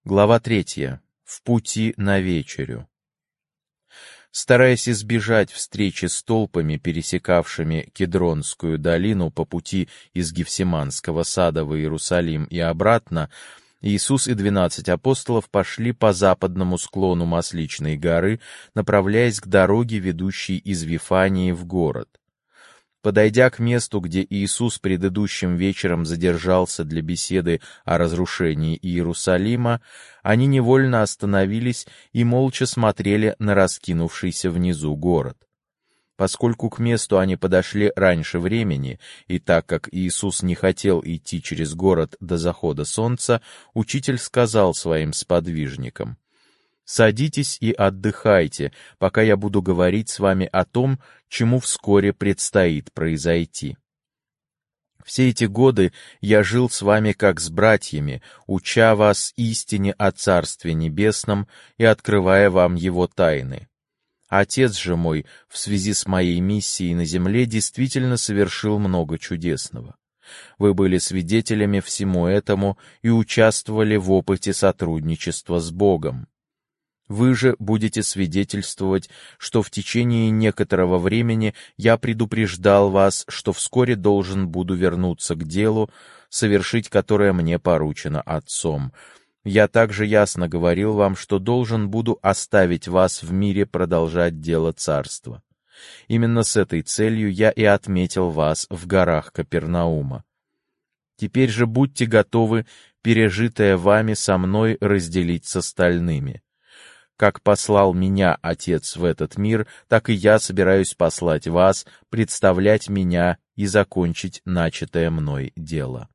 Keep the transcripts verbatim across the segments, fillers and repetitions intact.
Глава третья. В пути на вечерю. Стараясь избежать встречи с толпами, пересекавшими Кедронскую долину по пути из Гефсиманского сада в Иерусалим и обратно, Иисус и двенадцать апостолов пошли по западному склону Масличной горы, направляясь к дороге, ведущей из Вифании в город. Подойдя к месту, где Иисус предыдущим вечером задержался для беседы о разрушении Иерусалима, они невольно остановились и молча смотрели на раскинувшийся внизу город. Поскольку к месту они подошли раньше времени, и так как Иисус не хотел идти через город до захода солнца, учитель сказал своим сподвижникам: «Садитесь и отдыхайте, пока я буду говорить с вами о том, чему вскоре предстоит произойти. Все эти годы я жил с вами как с братьями, уча вас истине о Царстве Небесном и открывая вам его тайны. Отец же мой в связи с моей миссией на земле действительно совершил много чудесного. Вы были свидетелями всему этому и участвовали в опыте сотрудничества с Богом. Вы же будете свидетельствовать, что в течение некоторого времени я предупреждал вас, что вскоре должен буду вернуться к делу, совершить которое мне поручено Отцом. Я также ясно говорил вам, что должен буду оставить вас в мире продолжать дело Царства. Именно с этой целью я и отметил вас в горах Капернаума. Теперь же будьте готовы пережитое вами со мной разделить с остальными. Как послал меня Отец в этот мир, так и я собираюсь послать вас, представлять меня и закончить начатое мной дело.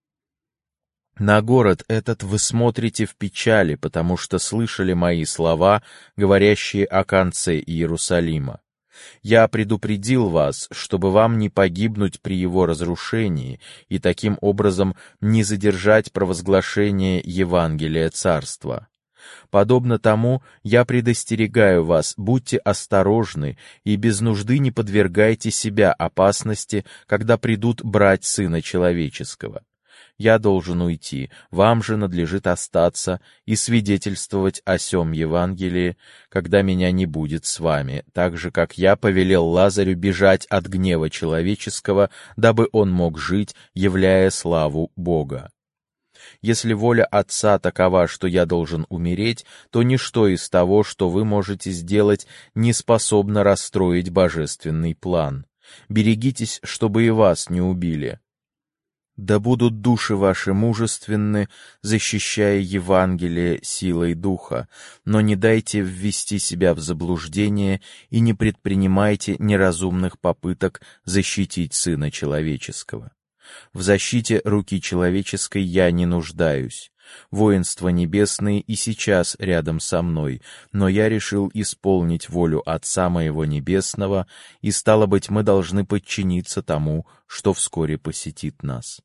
На город этот вы смотрите в печали, потому что слышали мои слова, говорящие о конце Иерусалима. Я предупредил вас, чтобы вам не погибнуть при его разрушении и таким образом не задержать провозглашение Евангелия Царства. Подобно тому, я предостерегаю вас, будьте осторожны и без нужды не подвергайте себя опасности, когда придут брать Сына Человеческого. Я должен уйти, вам же надлежит остаться и свидетельствовать о сем Евангелии, когда меня не будет с вами, так же, как я повелел Лазарю бежать от гнева человеческого, дабы он мог жить, являя славу Бога. Если воля Отца такова, что я должен умереть, то ничто из того, что вы можете сделать, не способно расстроить божественный план. Берегитесь, чтобы и вас не убили. Да будут души ваши мужественны, защищая Евангелие силой Духа, но не дайте ввести себя в заблуждение и не предпринимайте неразумных попыток защитить Сына Человеческого. В защите руки человеческой я не нуждаюсь. Воинства небесные и сейчас рядом со мной, но я решил исполнить волю Отца моего Небесного, и, стало быть, мы должны подчиниться тому, что вскоре посетит нас.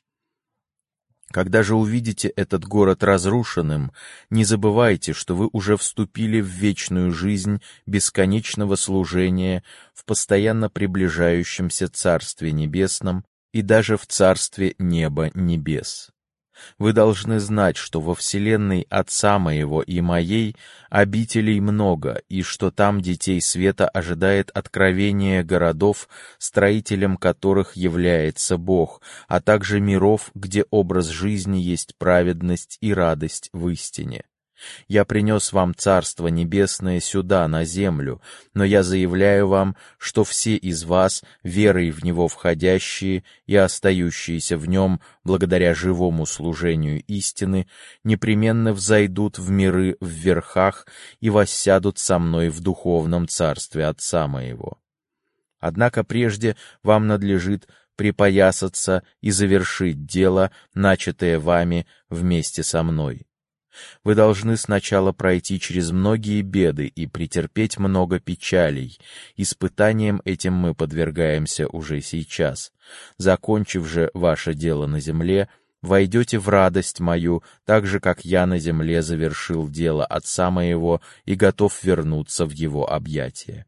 Когда же увидите этот город разрушенным, не забывайте, что вы уже вступили в вечную жизнь бесконечного служения в постоянно приближающемся Царстве Небесном и даже в Царстве Неба Небес. Вы должны знать, что во вселенной Отца моего и моей обителей много, и что там детей света ожидает откровение городов, строителем которых является Бог, а также миров, где образ жизни есть праведность и радость в истине. Я принес вам Царство Небесное сюда, на землю, но я заявляю вам, что все из вас, верой в Него входящие и остающиеся в Нем благодаря живому служению истины, непременно взойдут в миры в верхах и воссядут со мной в духовном Царстве Отца моего. Однако прежде вам надлежит припоясаться и завершить дело, начатое вами вместе со мной. Вы должны сначала пройти через многие беды и претерпеть много печалей. Испытанием этим мы подвергаемся уже сейчас. Закончив же ваше дело на земле, войдете в радость мою, так же, как я на земле завершил дело Отца моего и готов вернуться в его объятия».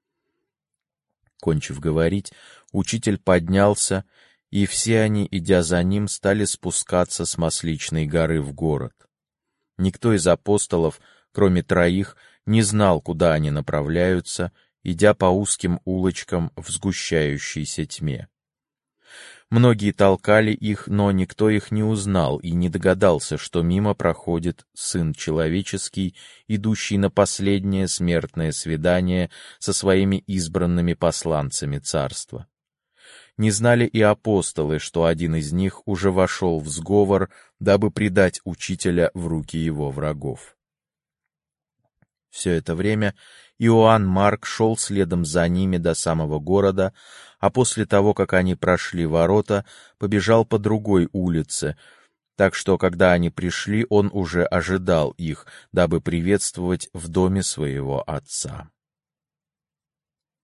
Кончив говорить, учитель поднялся, и все они, идя за ним, стали спускаться с Масличной горы в город. Никто из апостолов, кроме троих, не знал, куда они направляются, идя по узким улочкам в сгущающейся тьме. Многие толкали их, но никто их не узнал и не догадался, что мимо проходит Сын Человеческий, идущий на последнее смертное свидание со своими избранными посланцами Царства. Не знали и апостолы, что один из них уже вошел в сговор, дабы предать Учителя в руки его врагов. Все это время Иоанн Марк шел следом за ними до самого города, а после того, как они прошли ворота, побежал по другой улице, так что, когда они пришли, он уже ожидал их, дабы приветствовать в доме своего отца.